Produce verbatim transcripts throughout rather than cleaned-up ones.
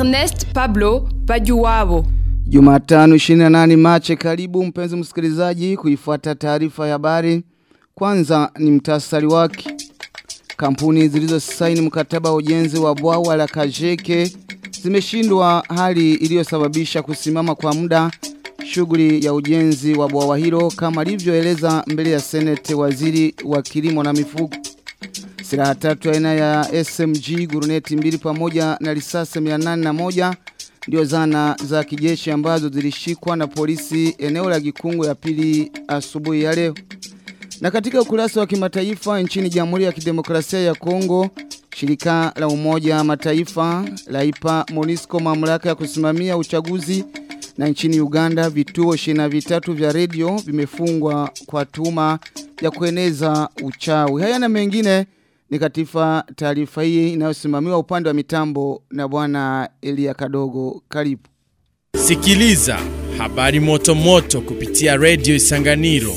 Ernest Pablo Bajuwabo. Jumatano ishirini na nane Machi, karibu mpenzi msikilizaji kuifuata taarifa ya habari. Kwanza ni mtasari wake. Kampuni zilizosaini mkataba wa ujenzi wa bwawa la Kajeke zimeshindwa, hali iliyosababisha kusimama kwa muda shughuli ya ujenzi wa bwawa hilo, kama alivyoeleza mbele ya Senate waziri wa kilimo na mifugo. Silaha tatu aina ya S M G, guruneti mbili pamoja na risasi mia nane na moja ndio zana za kijeshi ambazo zilishikwa na polisi eneo la Gikungu ya pili asubuhi ya leo. Na katika ukurasa wa kimataifa, nchini Jamhuri ya Kidemokrasia ya Kongo, shirika la Umoja Mataifa laipa MONUSCO mamlaka ya kusimamia uchaguzi, na nchini Uganda vituo ishirini na vitatu vya redio vimefungwa kwa tuhuma ya kueneza uchawi. Haya na mengine ni katika taarifa hii inayosimamiwa upande wa mitambo na bwana Elia Kadogo. Karibu. Sikiliza habari moto moto kupitia Radio Isanganiro.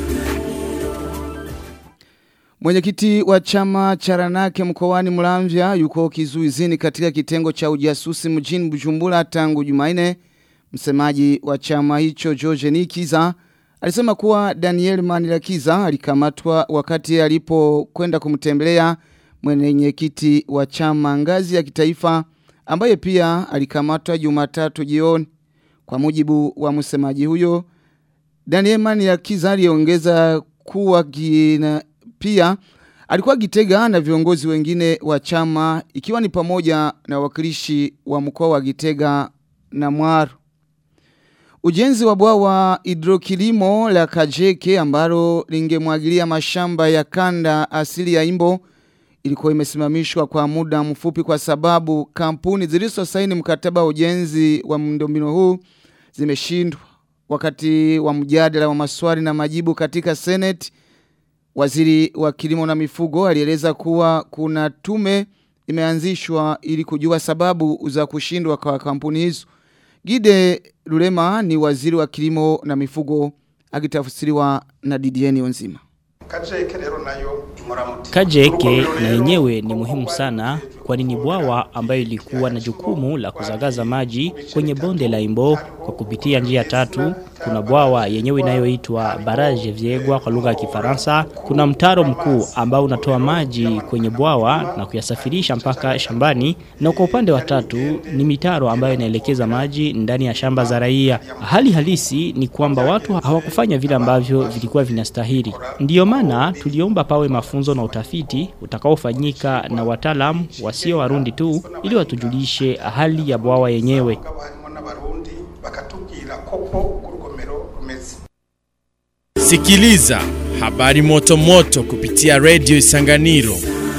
Mwenyekiti wa chama cha Ranake mkoani Muramvya yuko kizuizini katika kitengo cha ujasusi mjini Bujumbura tangu Jumanne. Msemaji wa chama hicho George Nikiza alisema kuwa Daniel Manirakiza alikamatwa wakati alipokwenda kumtembelea mwenyekiti wa chama ngazi ya kitaifa, ambaye pia alikamatwa Jumatatu jioni. Kwa mujibu wa msemaji huyo, Daniel Manirakiza aliongeza kuwa gina, pia alikuwa Gitega na viongozi wengine wa chama, ikiwa ni pamoja na wakilishi wa mkoa wa Gitega na Mwaro. Ujenzi wa bwawa hidrokilimo la Kajeke ambalo lingemwagilia mashamba ya kanda asili ya Imbo ilikuwa imesimamishwa kwa muda mfupi kwa sababu kampuni zilizosaini mkataba wa ujenzi wa miundombinu huu zimeshindwa. Wakati wa mjadala wa maswali na majibu katika Senate, waziri wa kilimo na mifugo alieleza kuwa kuna tume imeanzishwa ili kujua sababu za kushindwa kwa kampuni hizo. Gide Lulema ni waziri wa kilimo na mifugo, akitafsiriwa na Didieni Onzima. Kajeke na yenyewe ni muhimu sana, kwani ni bwawa ambayo ilikuwa na jukumu la kuzagaza maji kwenye bonde la Imbo kwa kupitia njia tatu. Kuna bwawa yenyewe inayoitwa Barrage Viegwa kwa lugha ya Kifaransa. Kuna mtaro mkuu ambao unatoa maji kwenye bwawa na kuyasafirisha mpaka shambani, na kwa upande wa tatu ni mitaro ambayo inaelekeza maji ndani ya shamba za raia. Hali halisi ni kwamba watu hawakufanya vile ambavyo vilikuwa vinastahili. Ndiyo maana tuliomba pawe mafunzo na utafiti utakaofanyika na wataalamu wasio Warundi tu, ili watujulishe hali ya bwawa yenyewe. Sikiliza habari moto moto kupitia Radio Isanganiro.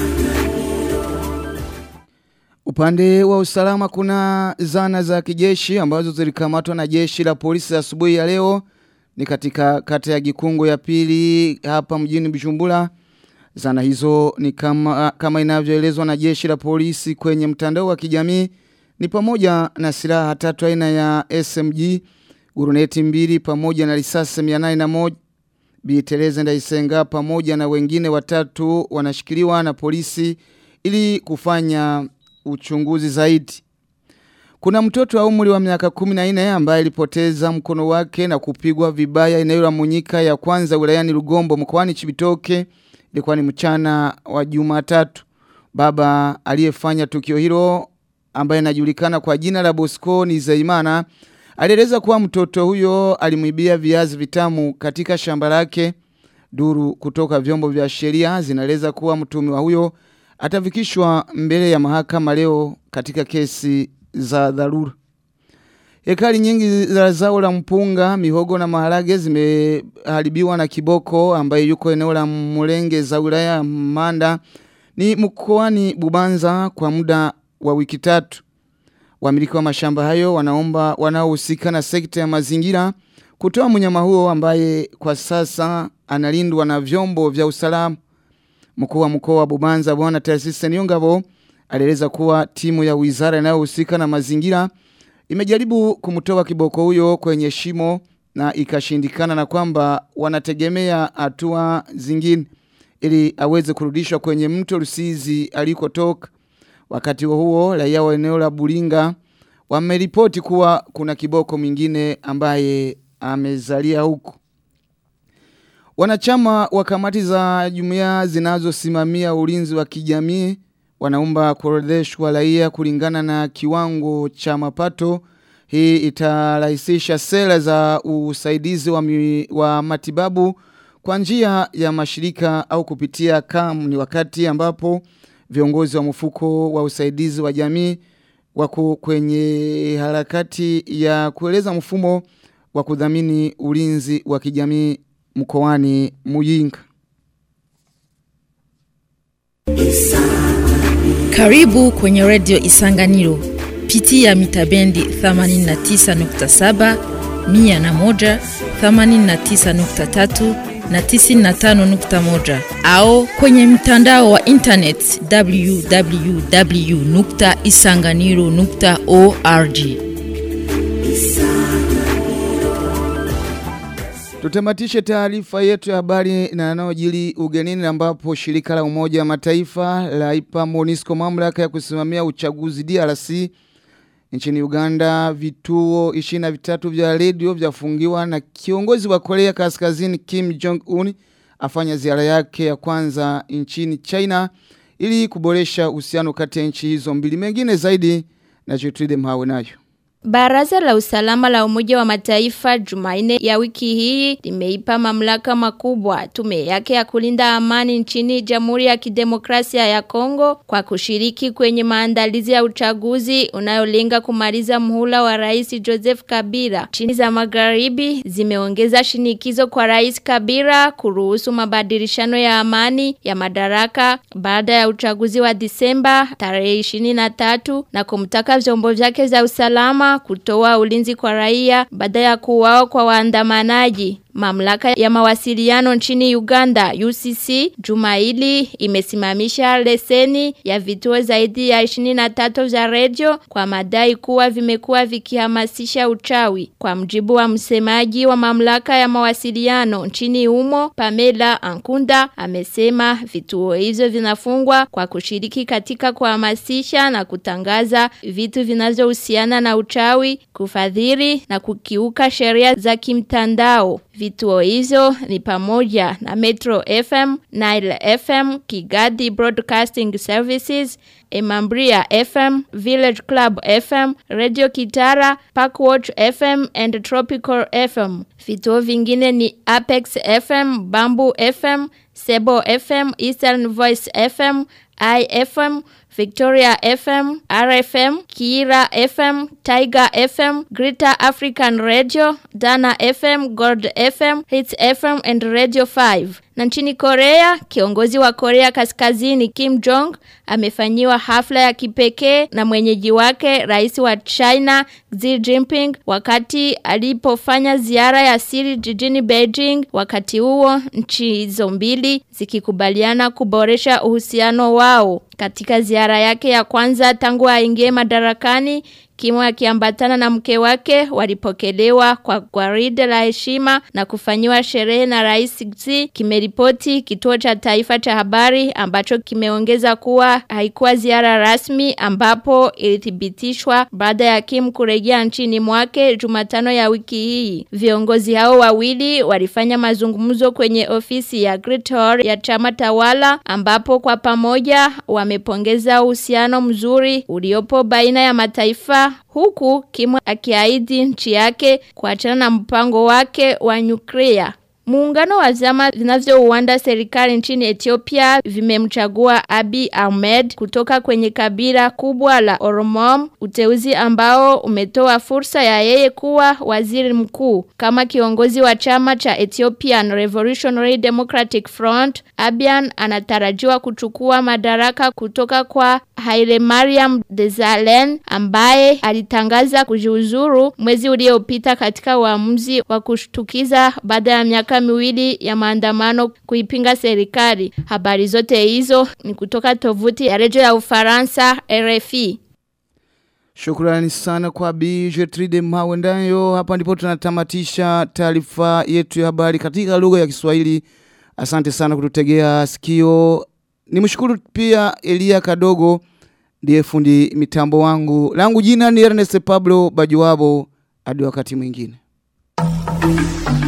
Upande wa usalama, kuna zana za kijeshi ambazo zilikamatwa na jeshi la polisi asubuhi ya leo ni katika kata ya Gikungu ya pili hapa mjini Bujumbura. Zana hizo ni kama, kama inavyoelezwa na jeshi la polisi kwenye mtandao wa kijamii, ni pamoja na silaha tatu aina ya S M G, guruneti mbili pamoja na risasi mia nane na moja. Bi Tereza Ndaisenga pamoja na wengine watatu wanashikiliwa na polisi ili kufanya uchunguzi zaidi. Kuna mtoto wa umri wa miaka kumi na nne ambaye alipoteza mkono wake na kupigwa vibaya eneo la Munyika ya kwanza wilayani Rugombo mkoani Cibitoke. Ilikuwa ni mchana wa Jumatatu. Baba aliyefanya tukio hilo, ambaye anajulikana kwa jina la Bosco Nizeimana, alieleza kuwa mtoto huyo alimwibia viazi vitamu katika shamba lake. Duru kutoka vyombo vya sheria zinaeleza kuwa mtuhumiwa huyo atafikishwa mbele ya mahakama leo katika kesi za dharura. Hekari nyingi za zao la mpunga, mihogo na maharage zimeharibiwa na kiboko ambaye yuko eneo la Mulenge za wilaya Manda ni mkoani Bubanza kwa muda wa wiki tatu. Wamiliki wa mashamba hayo wanaomba wanaohusika na sekta ya mazingira kutoa mnyama huo ambaye kwa sasa analindwa na vyombo vya usalama. Mkuu wa mkoa wa Bubanza Bwana Taasisi Nyongabo alieleza kuwa timu ya wizara inayohusika na mazingira imejaribu kumtoa kiboko huyo kwenye shimo na ikashindikana, na kwamba wanategemea hatua zingine ili aweze kurudishwa kwenye mto Rusizi alikotoka. Wakati huo raia wa eneo la Buringa wameripoti kuwa kuna kiboko mwingine ambaye amezalia huku. Wanachama wa kamati za jumuiya zinazosimamia ulinzi wa kijamii wanaomba kuorodheshwa raia kulingana na kiwango cha mapato. Hii itarahisisha sera za usaidizi wa, mi, wa matibabu kwa njia ya mashirika au kupitia K A M. Ni wakati ambapo viongozi wa mfuko wa usaidizi wa jamii wako kwenye harakati ya kueleza mfumo wa kudhamini ulinzi wa kijamii mkoani Muyinga. Karibu kwenye Radio Isanganiro. Pitia mitabendi themanini na tisa nukta saba, mia na moja, themanini na tisa nukta tatu na tisini na tano nukta moja au kwenye mtandao wa internet w w w nukta isanganiro nukta org. Tutamatishe taarifa yetu ya habari na yanayojiri ugenini ambapo shirika la Umoja wa Mataifa laipa MONUSCO mamlaka ya kusimamia uchaguzi D R C. Nchini Uganda vituo ishirini na vitatu vya redio vyafungiwa na kiongozi wa Korea Kaskazini Kim Jong Un afanya ziara yake ya kwanza nchini China ili kuboresha uhusiano kati ya nchi hizo mbili. Mengine zaidi na Jutride Mhawe nayo. Baraza la usalama la Umoja wa Mataifa Jumanne ya wiki hii limeipa mamlaka makubwa tume yake ya kulinda amani nchini Jamhuri ya Kidemokrasia ya Kongo kwa kushiriki kwenye maandalizi ya uchaguzi unayolenga kumaliza muhula wa Rais Joseph Kabila. Nchi za Magharibi zimeongeza shinikizo kwa Rais Kabila kuruhusu mabadilishano ya amani ya madaraka baada ya uchaguzi wa Disemba tarehe ishirini na tatu na kumtaka vyombo vyake za usalama kutoa ulinzi kwa raia baada ya kuuawa kwa waandamanaji. Mamlaka ya mawasiliano nchini Uganda U C C juma hili imesimamisha leseni ya vituo zaidi ya ishirini na tatu vya radio kwa madai kuwa vimekuwa vikihamasisha uchawi. Kwa mjibu wa msemaji wa mamlaka ya mawasiliano nchini humo Pamela Ankunda amesema vituo hivyo vinafungwa kwa kushiriki katika kuhamasisha na kutangaza vitu vinavyohusiana na uchawi, kufadhili na kukiuka sheria za kimtandao. Vituo hizo ni pamoja na Metro F M, Nile F M, Kigadi Broadcasting Services, Emambria F M, Village Club F M, Radio Kitara, Parkwatch F M and Tropical F M. Vituo vingine ni Apex F M, Bamboo F M, Sebo F M, Eastern Voice F M, I F M, Victoria F M, R F M, Kira F M, Tiger F M, Greater African Radio, Dana F M, Gold F M, Hits F M and Radio five. Na nchini Korea, kiongozi wa Korea Kaskazini Kim Jong amefanyiwa hafla ya kipekee na mwenyeji wake rais wa China Xi Jinping wakati alipofanya ziara ya siri jijini Beijing. Wakati huo nchi hizo mbili zikikubaliana kuboresha uhusiano wao. Katika ziara yake ya kwanza tangu aingie madarakani, Kim akiambatana na mke wake walipokelewa kwa gwaride la heshima na kufanyiwa sherehe na Rais Xi, kimeripoti kituo cha taifa cha habari ambacho kimeongeza kuwa haikuwa ziara rasmi ambapo ilithibitishwa baada ya Kim kurejea nchini mwake Jumatano ya wiki hii. Viongozi hao wawili walifanya mazungumzo kwenye ofisi ya Great Hall ya chama tawala ambapo kwa pamoja wamepongeza uhusiano mzuri uliopo baina ya mataifa, huku Kim akiahidi nchi yake kuachana na mpango wake wa nyuklia. Muungano wa vyama vinavyouanda serikali nchini Ethiopia vimemchagua Abiy Ahmed kutoka kwenye kabila kubwa la Oromo, uteuzi ambao umetoa fursa ya yeye kuwa waziri mkuu. Kama kiongozi wa chama cha Ethiopian Revolutionary Democratic Front, Abiy anatarajiwa kuchukua madaraka kutoka kwa Haile Mariam Desalegn ambaye alitangaza kujiuzuru mwezi uliopita katika uamuzi wa kushtukiza baada ya miaka miwili ya maandamano kuipinga serikali. Habari zote hizo ni kutoka tovuti ya redio ya Ufaransa R F I. Shukrani sana kwa Bi Jetride Mhawendayo. Hapa ndipo tunatamatisha taarifa yetu ya habari katika lugha ya Kiswahili. Asante sana kututegea sikio. Nimshukuru pia Elia Kadogo ndiye fundi mitambo wangu. Langu jina ni Ernest Pablo Bajuwabo. Hadi wakati mwingine.